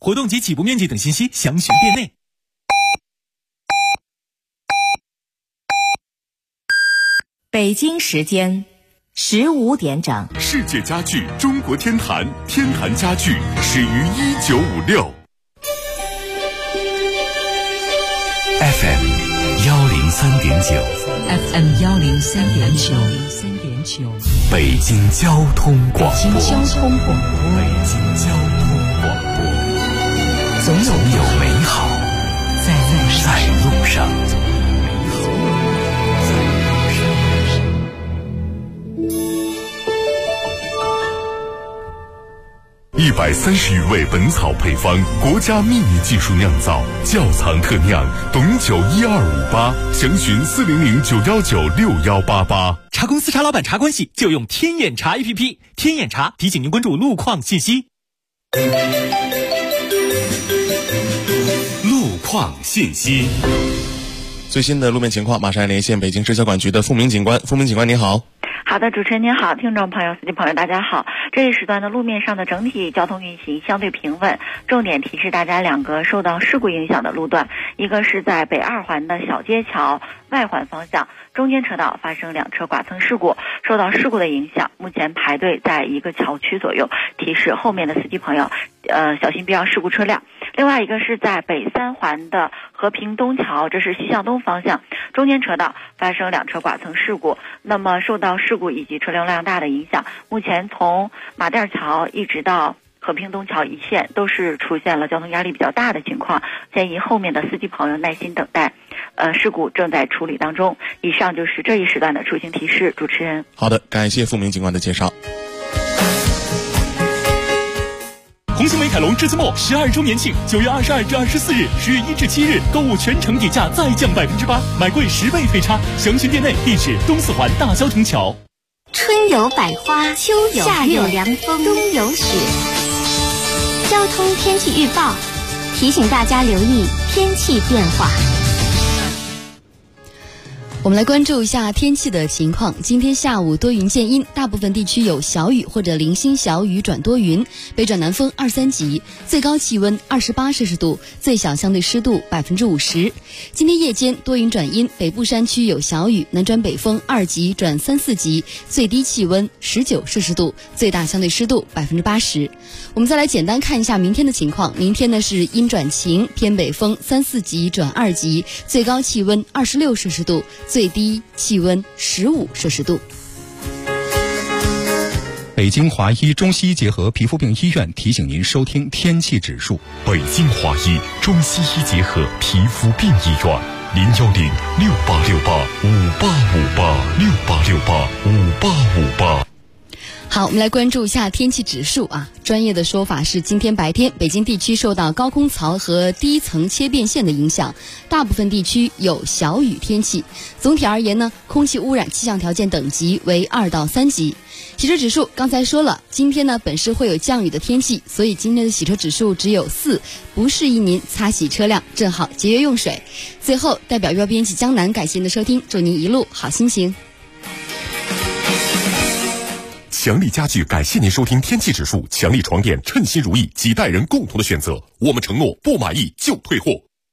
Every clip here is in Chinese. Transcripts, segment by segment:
活动及起步面积等信息详询店内。 北京时间15点整， 世界家具中国天坛，天坛家具始于1956。FM 103.9 FM 103.9， 北京交通广播。总有美好在路上。130余味本草配方，国家秘密技术酿造，窖藏特酿，董酒12588，详询400-919-6188。 茶公司茶老板茶关系就用天眼茶 APP， 天眼茶提醒您关注路况信息。 路况信息， 最新的路面情况，马上连线北京市交管局的付明警官。付明警官您好。 好的，主持人您好，听众朋友、司机朋友大家好。这一时段的路面上的整体交通运行相对平稳，重点提示大家两个受到事故影响的路段，一个是在北二环的小街桥外环方向中间车道发生2车剐蹭事故，受到事故的影响，目前排队在一个桥区左右，提示后面的司机朋友小心避让事故车辆。另外一个是在北三环的和平东桥，这是西向东方向中间车道发生2车剐蹭事故，那么受到事故以及车流量大的影响，目前从马甸桥一直到和平东桥一线都是出现了交通压力比较大的情况，建议后面的司机朋友耐心等待，事故正在处理当中。以上就是这一时段的出行提示，主持人。 好的，感谢付明警官的介绍。 红星美凯龙至尊末12周年庆，9月22至24日，10月1至7日，购物全程底价再降8%，买贵10倍退差。详询店内，地址东四环大交通桥。 春有百花，秋有夏有凉风，冬有雪。交通天气预报提醒大家留意天气变化。 我们来关注一下天气的情况。今天下午多云见阴，大部分地区有小雨或者零星小雨转多云，北转南风2-3级，最高气温28摄氏度，最小相对湿度50%。今天夜间多云转阴，北部山区有小雨，南转北风2级转3-4级，最低气温19摄氏度，最大相对湿度80%。我们再来简单看一下明天的情况。明天呢是阴转晴，偏北风3-4级转2级，最高气温26摄氏度，最低气温15摄氏度。 北京华医中西医结合皮肤病医院提醒您收听天气指数。 北京华医中西医结合皮肤病医院，010-6868-5858，6868-5858。 好，我们来关注一下天气指数啊。专业的说法是，今天白天北京地区受到高空槽和低层切变线的影响，大部分地区有小雨天气。总体而言呢，空气污染气象条件等级为2到3级。洗车指数刚才说了，今天呢本市会有降雨的天气，所以今天的洗车指数只有4，不适宜您擦洗车辆，正好节约用水。最后，代表预报编辑江南感谢您的收听，祝您一路好心情。 强力家具感谢您收听天气指数，强力床垫称心如意，几代人共同的选择，我们承诺不满意就退货。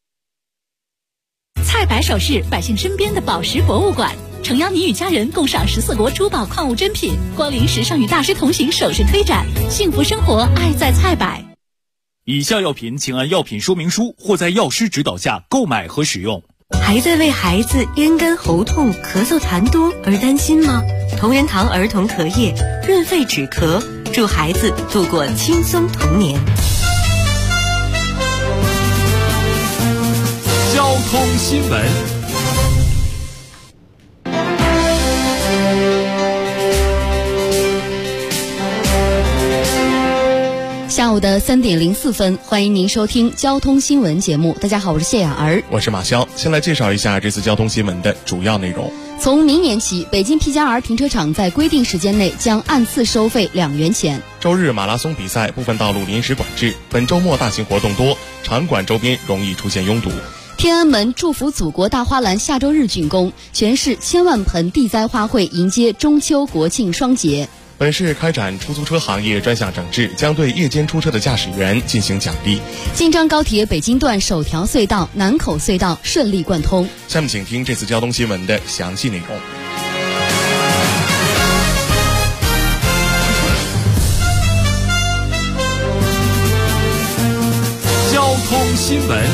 菜百首饰，百姓身边的宝石博物馆，诚邀你与家人共赏14国珠宝矿物珍品，光临时尚与大师同行首饰推展，幸福生活爱在菜百。 以下药品请按药品说明书或在药师指导下购买和使用。 还在为孩子咽干喉痛、咳嗽痰多而担心吗？同仁堂儿童咳液润肺止咳，助孩子度过轻松童年。 交通新闻。 下午的3点04分，欢迎您收听交通新闻节目。大家好，我是谢雅儿， 我是马潇。先来介绍一下这次交通新闻的主要内容。 从明年起，北京 P+R 停车场在规定时间内将按次收费2元钱。 周日马拉松比赛部分道路临时管制，本周末大型活动多，场馆周边容易出现拥堵。 天安门祝福祖国大花篮下周日竣工，全市千万盆地栽花卉迎接中秋国庆双节。 本市开展出租车行业专项整治，将对夜间出车的驾驶员进行奖励。 京张高铁北京段首条隧道南口隧道顺利贯通。 下面请听这次交通新闻的详细内容。 交通新闻。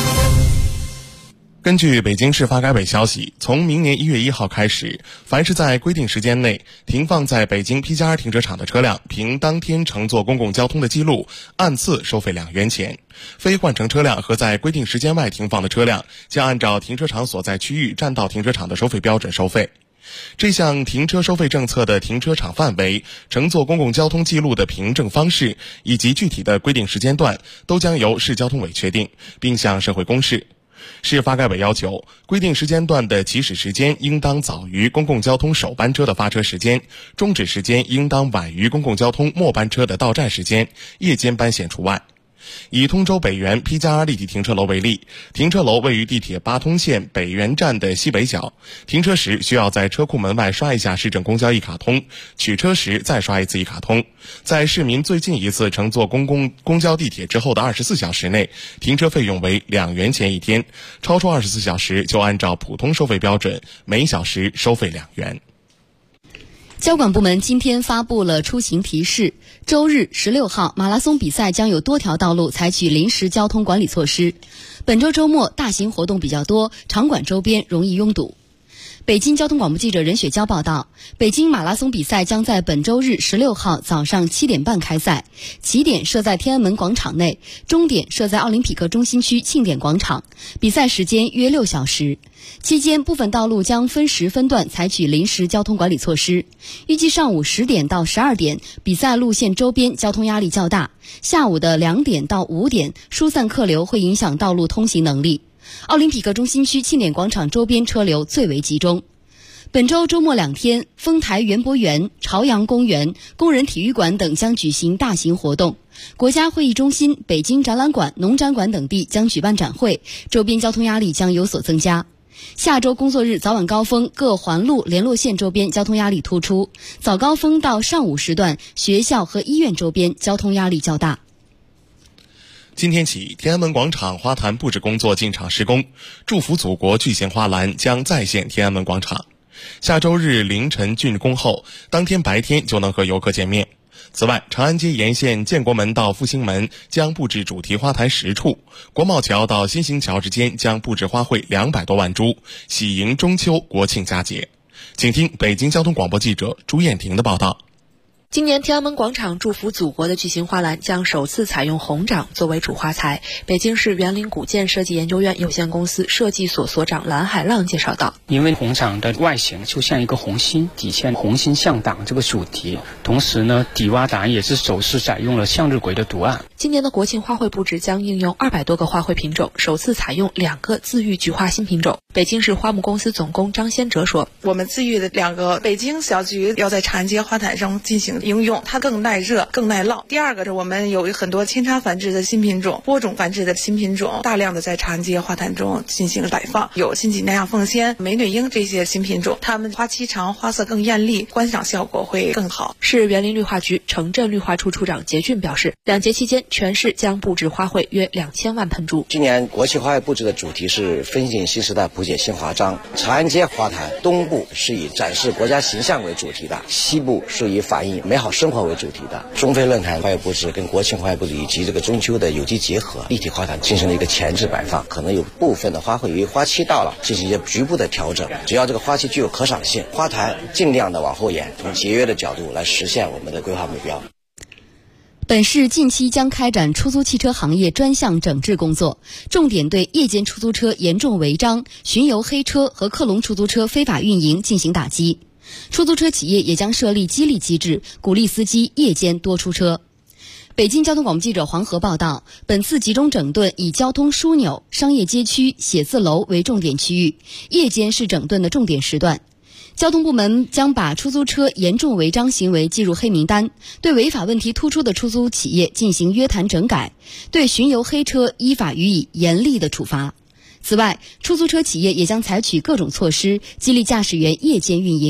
根据北京市发改委消息，从明年1月1号开始，凡是在规定时间内停放在北京 P+2 停车场的车辆，凭当天乘坐公共交通的记录，按次收费2元钱。非换乘车辆和在规定时间外停放的车辆，将按照停车场所在区域占道停车场的收费标准收费。这项停车收费政策的停车场范围、乘坐公共交通记录的凭证方式以及具体的规定时间段，都将由市交通委确定，并向社会公示。市发改委要求，规定时间段的起始时间应当早于公共交通首班车的发车时间，终止时间应当晚于公共交通末班车的到站时间，夜间班线除外。以通州北园 P+2 立体停车楼为例，停车楼位于地铁八通线北园站的西北角，停车时需要在车库门外刷一下市政公交一卡通，取车时再刷一次一卡通。在市民最近一次乘坐公交地铁之后的24小时内，停车费用为2元钱一天，超出24小时就按照普通收费标准，每小时收费2元。 交管部门今天发布了出行提示，周日16号马拉松比赛将有多条道路采取临时交通管理措施。本周周末大型活动比较多，场馆周边容易拥堵。北京交通广播记者任雪娇报道，北京马拉松比赛将在本周日16号早上7点半开赛，起点设在天安门广场内，终点设在奥林匹克中心区庆典广场，比赛时间约6小时。期间部分道路将分时分段采取临时交通管理措施，预计上午10点到12点比赛路线周边交通压力较大，下午的2点到5点疏散客流会影响道路通行能力。奥林匹克中心区庆典广场周边车流最为集中。本周周末2天，丰台园博园、朝阳公园、工人体育馆等将举行大型活动，国家会议中心、北京展览馆、农展馆等地将举办展会，周边交通压力将有所增加。下周工作日早晚高峰，各环路联络线周边交通压力突出，早高峰到上午时段，学校和医院周边交通压力较大。 今天起，天安门广场花坛布置工作进场施工，祝福祖国巨型花篮将再现天安门广场。下周日凌晨竣工后，当天白天就能和游客见面。此外，长安街沿线建国门到复兴门将布置主题花坛10处，国贸桥到新兴桥之间将布置花卉200多万株，喜迎中秋国庆佳节。请听北京交通广播记者朱艳婷的报道。 今年天安门广场祝福祖国的巨型花篮将首次采用红掌作为主花材。北京市园林古建设计研究院有限公司设计所所长蓝海浪介绍道， 因为红掌的外形就像一个红心，体现红心向党这个主题，同时呢，底洼胆也是首次采用了向日葵的图案。 今年的国庆花卉布置将应用200多个花卉品种，首次采用2个自育菊花新品种。北京市花木公司总工张先哲说， 我们自育的2个北京小菊要在长安街花坛上进行应用，它更耐热更耐涝。第二个是我们有很多扦插繁殖的新品种，播种繁殖的新品种，大量的在长安街花坛中进行摆放，有新几内亚凤仙、美女樱这些新品种，它们花期长，花色更艳丽，观赏效果会更好。 市园林绿化局城镇绿化处处长杰俊表示，2节期间全市将布置花卉约2000万盆株。 今年国庆花卉布置的主题是分享新时代，谱写新华章。长安街花坛东部是以展示国家形象为主题的，西部是以反映美好生活为主题的。中非论坛花卉布置跟国庆花卉布置以及这个中秋的有机结合，立体花坛进行了一个前置摆放，可能有部分的花卉由于花期到了进行一些局部的调整，只要这个花期具有可赏性，花坛尽量的往后延，从节约的角度来实现我们的规划目标。 本市近期将开展出租汽车行业专项整治工作，重点对夜间出租车严重违章、巡游黑车和克隆出租车非法运营进行打击。出租车企业也将设立激励机制，鼓励司机夜间多出车。北京交通广播记者黄河报道，本次集中整顿以交通枢纽、商业街区、写字楼为重点区域，夜间是整顿的重点时段。交通部门将把出租车严重违章行为记入黑名单，对违法问题突出的出租企业进行约谈整改，对巡游黑车依法予以严厉的处罚。此外，出租车企业也将采取各种措施，激励驾驶员夜间运营。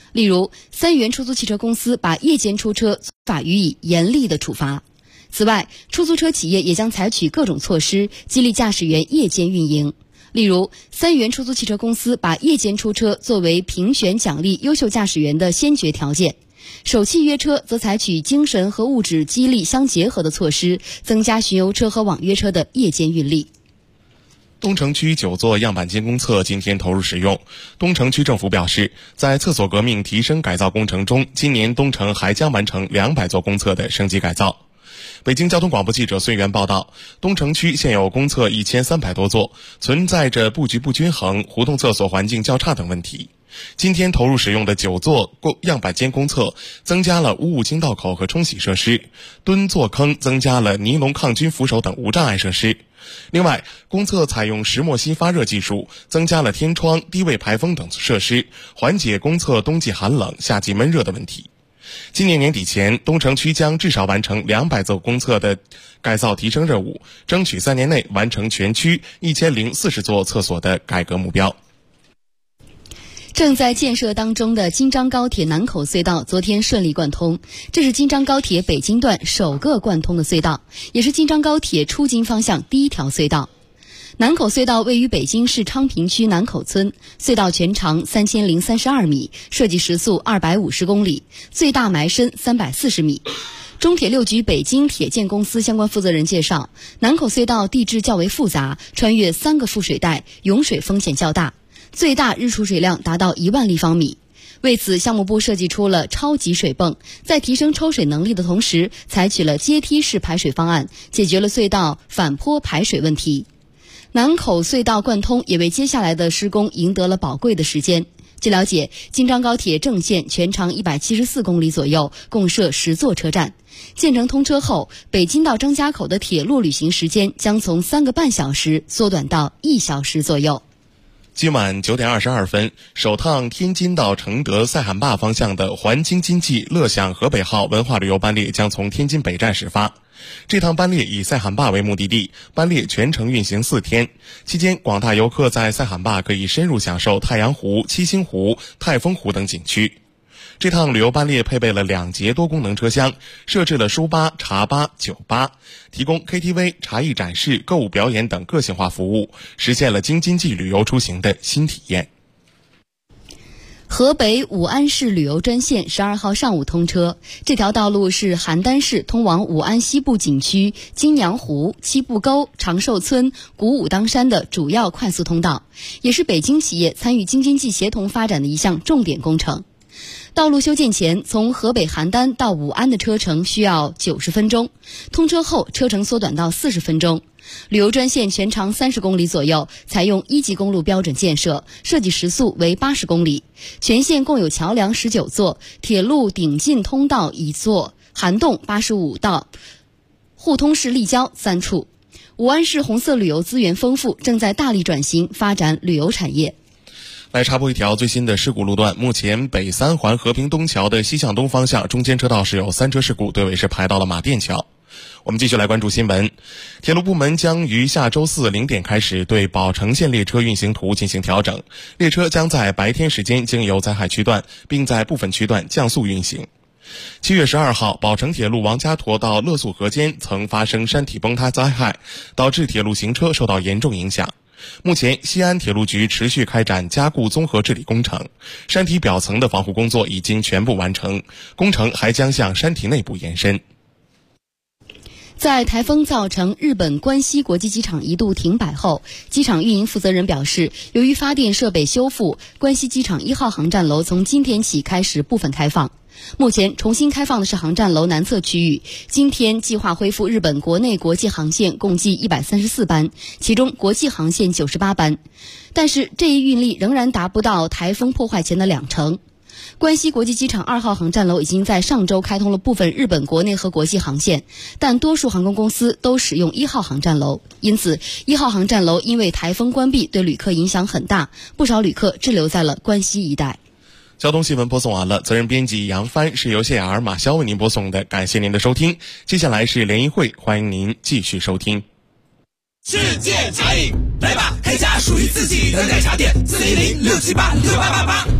例如，3元出租汽车公司把夜间出车法予以严厉的处罚。此外，出租车企业也将采取各种措施，激励驾驶员夜间运营。例如，3元出租汽车公司把夜间出车作为评选奖励优秀驾驶员的先决条件。首汽约车则采取精神和物质激励相结合的措施，增加巡游车和网约车的夜间运力。 东城区9座样板间公厕今天投入使用。东城区政府表示，在厕所革命提升改造工程中，今年东城还将完成200座公厕的升级改造。北京交通广播记者孙源报道，东城区现有公厕1300多座，存在着布局不均衡、胡同厕所环境较差等问题。今天投入使用的9座样板间公厕增加了无误经道口和冲洗设施，蹲坐坑增加了尼龙抗菌扶手等无障碍设施。另外，公厕采用石墨烯发热技术，增加了天窗、低位排风等设施，缓解公厕冬季寒冷、夏季闷热的问题。今年年底前，东城区将至少完成200座公厕的改造提升任务，争取3年内完成全区1040座厕所的改革目标。 正在建设当中的京张高铁南口隧道昨天顺利贯通，这是京张高铁北京段首个贯通的隧道，也是京张高铁出京方向第一条隧道。南口隧道位于北京市昌平区南口村，隧道全长3032米，设计时速250公里，最大埋深340米。中铁六局北京铁建公司相关负责人介绍，南口隧道地质较为复杂，穿越3个副水带，涌水风险较大，最大日储水量达到1万立方米。为此，项目部设计出了超级水泵，在提升抽水能力的同时，采取了阶梯式排水方案，解决了隧道反坡排水问题。南口隧道贯通也为接下来的施工赢得了宝贵的时间。据了解，京张高铁正线全长174公里左右，共设10座车站。建成通车后，北京到张家口的铁路旅行时间将从3个半小时缩短到1小时左右。 今晚9点22分，首趟天津到承德赛罕坝方向的环京经济乐享河北号文化旅游班列将从天津北站始发。这趟班列以赛罕坝为目的地，班列全程运行4天，期间广大游客在赛罕坝可以深入享受太阳湖、七星湖、泰丰湖等景区。这趟旅游班列配备了2节多功能车厢，设置了书吧、茶吧、酒吧，提供 KTV、茶艺展示、购物表演等个性化服务，实现了京津冀旅游出行的新体验。 河北武安市旅游专线12号上午通车，这条道路是邯郸市通往武安西部景区金阳湖、七步沟、长寿村、鼓舞当山的主要快速通道，也是北京企业参与京津冀协同发展的一项重点工程。道路修建前，从河北邯郸到武安的车程需要90分钟，通车后车程缩短到40分钟。旅游专线全长30公里左右，采用1级公路标准建设，设计时速为80公里，全线共有桥梁19座，铁路顶进通道1座，涵洞85道，互通式立交3处。武安市红色旅游资源丰富，正在大力转型发展旅游产业。 来插播一条最新的事故路段，目前北3环和平东桥的西向东方向中间车道是有3车事故，队尾是排到了马甸桥。我们继续来关注新闻。铁路部门将于下周40点开始对宝成线列车运行图进行调整，列车将在白天时间经由灾害区段，并在部分区段降速运行。7月12号，宝成铁路王家沱到乐肃河间曾发生山体崩塌灾害，导致铁路行车受到严重影响。目前，西安铁路局持续开展加固综合治理工程，山体表层的防护工作已经全部完成，工程还将向山体内部延伸。 在台风造成日本关西国际机场一度停摆后，机场运营负责人表示，由于发电设备修复，关西机场1号航站楼从今天起开始部分开放。目前重新开放的是航站楼南侧区域，今天计划恢复日本国内国际航线共计134班，其中国际航线98班，但是这一运力仍然达不到台风破坏前的2成。关西国际机场2号航站楼已经在上周开通了部分日本国内和国际航线，但多数航空公司都使用1号航站楼，因此1号航站楼因为台风关闭对旅客影响很大，不少旅客滞留在了关西一带。 交通新闻播送完了，责任编辑杨帆，是由谢雅儿、马潇为您播送的，感谢您的收听。接下来是联谊会，欢迎您继续收听。 世界茶饮，来吧，开家属于自己的奶茶店，410-678-6888。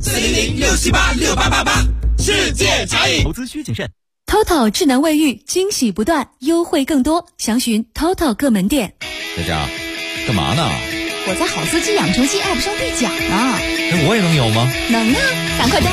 400-678-6888，世界茶饮。 投资需谨慎。 TOTO 智能卫浴，惊喜不断，优惠更多，详询 TOTO 各门店。 佳佳，干嘛呢？ 我在好司机养成记 App 上兑奖呢。 那我也能有吗？ 能啊，赶快